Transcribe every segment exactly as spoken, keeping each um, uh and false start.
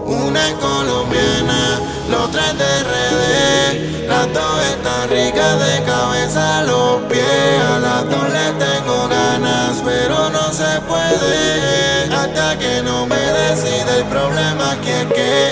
Una es colombiana, la otra es de R D. Las dos están ricas de cabeza a los pies. A las dos les tengo ganas, pero no se puede hasta que no me decide. El problema aquí es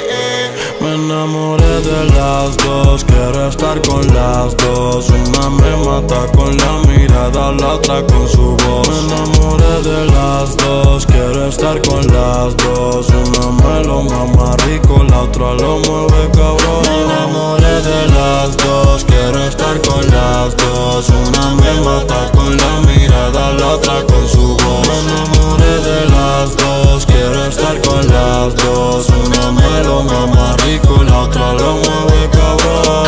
que me enamoré de las dos, quiero estar con las dos. Una me mata con la mirada, la otra con su voz. Me enamoré de las dos, quiero estar con las dos. Una me lo mama rico, la otra lo mueve cabrón. Me enamoré de las dos, quiero estar con las dos. Una me mata con la mirada, la otra con su voz. Me enamoré de las dos, quiero estar con las dos. Una me lo mama rico, la otra lo mueve cabrón.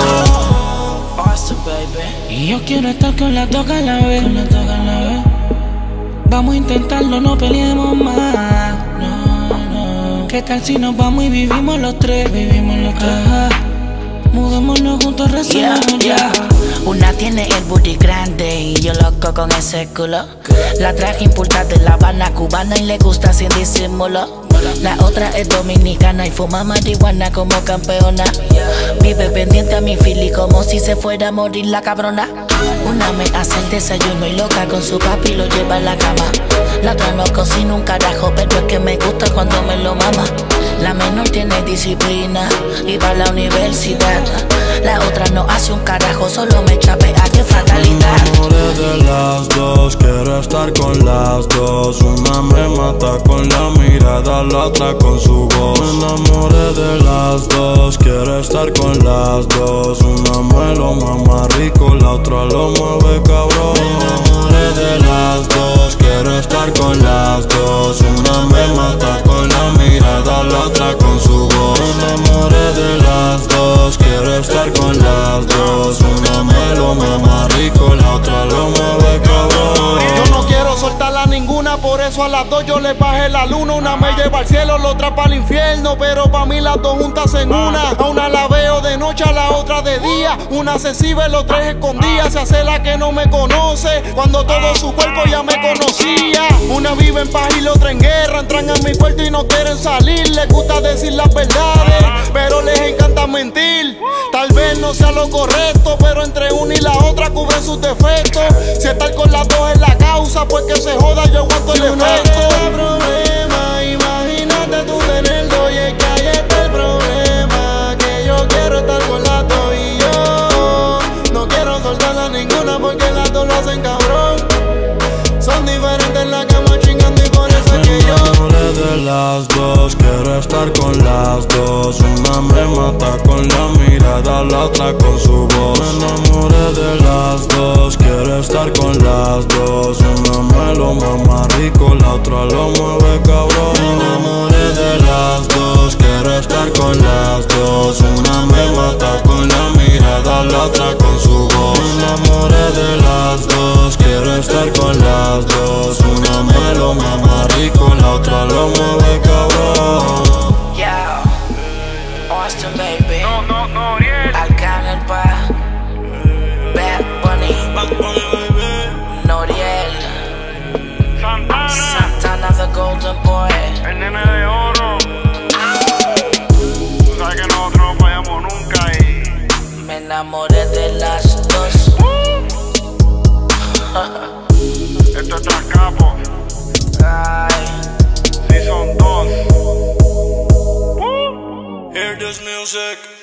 Awesome, baby. Y yo quiero estar con las dos a la vez, con las dos a la vez. Vamos a intentarlo, no peleemos más. No, no. ¿Qué tal si nos vamos y vivimos los tres? Vivimos los tres. Ajá. Mudémonos juntos, resolvemos yeah, yeah. ya. Una tiene el booty grande y yo loco con ese culo. La traje impulsada de La Habana, cubana y le gusta sin disimulo. La otra es dominicana y fuma marihuana como campeona. Vive pendiente a mi fili como si se fuera a morir la cabrona. Una me hace el desayuno y loca con su papi lo lleva a la cama. La otra no cocina un carajo, pero es que me gusta cuando me lo mama. La menor tiene disciplina y va a la universidad. La otra no hace un carajo, solo me chapea, qué fatalidad. Me enamoré de las dos, quiero estar con las dos. Una me mata con la mirada, la otra con su voz. Me enamoré de las dos, quiero estar con las dos. Una me lo mama rico, la otra lo mueve cabrón. Me enamoré de las dos, quiero estar con las dos. Una me mata con la mirada, la otra con su voz. Me enamoré de las dos, quiero estar con las dos. Una me lo mama rico, la otra lo mueve cabrón. Yo no quiero soltarla ninguna, por eso a las dos yo les bajé la luna. Una me lleva al cielo, la otra para el infierno, pero pa' mí las dos juntas en una. A una la veo de noche, a la otra de día. Una se sirve, los tres escondidas. Se hace la que no me conoce, cuando todo su cuerpo ya me conocía. Una vive en paz y la otra en guerra. Entran a mi puerto y no quieren salir. Les gusta decir las verdades, pero les encanta mentir. Tal vez no sea lo correcto, pero entre una y la otra cubren sus defectos. Si estar con las dos es la causa, pues que se joda, yo aguanto el efecto. No problema, imagínate tú tener dos. Y es que ahí está el problema, que yo quiero estar con las dos. Y yo no quiero soltarla ninguna, porque las dos lo hacen cabrón. Son diferentes en la cama chingando y por eso es que yo me enamoré de las dos, quiero estar con las dos. Una me mata con la mirada, la otra con su voz. Me enamoré de las dos, quiero estar con las dos. Una me lo mama rico, la otra lo mueve cabrón. Me enamoré de las dos, quiero estar con las dos. Una me mata con la mirada, la otra con su voz. Me enamoré de las dos, quiero estar con las dos. Una me lo mama rico, la otra lo mueve cabrón. Yeah, Austin, baby. No, no, no, Oriel. Arcángel pa' Bad Bunny, Noriel, Santana, Santana the Golden Boy. el nene de oro. Tú sabes que nosotros no fallamos nunca y Me enamoré de las dos. esto es tras capo. Ay. Si son dos. Hear this music.